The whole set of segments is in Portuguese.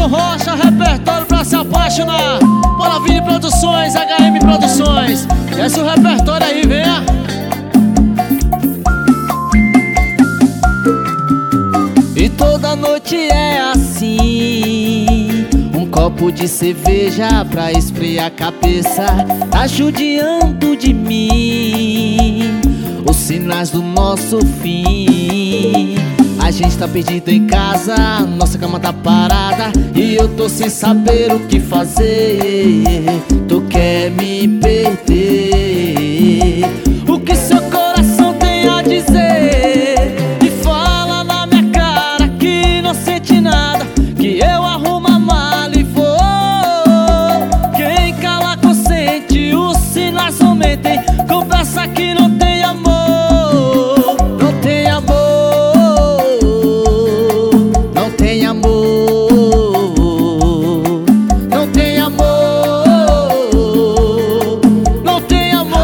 Rocha, repertório pra se apaixonar. Polavini Produções, HM Produções. Desce o repertório aí, venha. E toda noite é assim, um copo de cerveja pra esfriar a cabeça, tá judiando de mim os sinais do nosso fim. A gente tá perdido em casa, nossa cama tá parada e eu tô sem saber o que fazer. Tu quer me perder? O que seu coração tem a dizer? E fala na minha cara que não sente nada, que eu arrumo a mala e vou. Quem cala consente, os sinais aumentem. Confessa que não tem amor. Não tem amor. Não tem amor. Não tem amor. Não tem amor.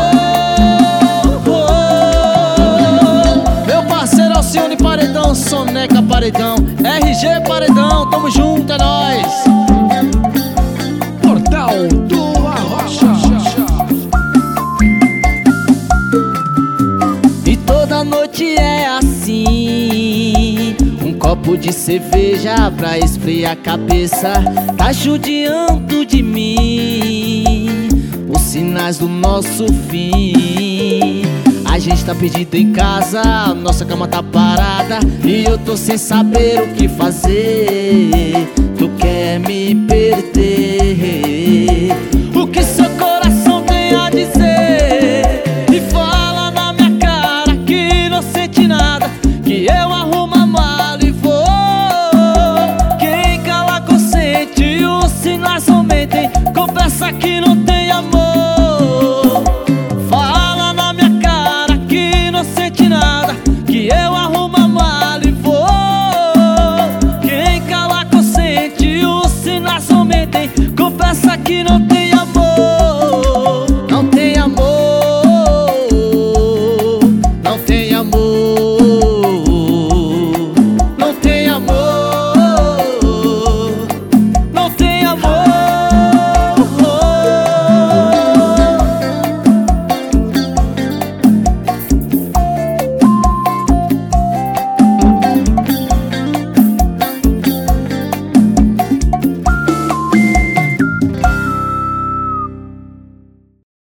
Meu parceiro Alcione Paredão, Soneca Paredão, RG Paredão, tamo junto, é nóis. Portal do Arrocha. E toda noite é assim, um copo de cerveja pra esfriar a cabeça, tá judiando de mim os sinais do nosso fim. A gente tá perdido em casa, nossa cama tá parada e eu tô sem saber o que fazer. Tu quer me perder?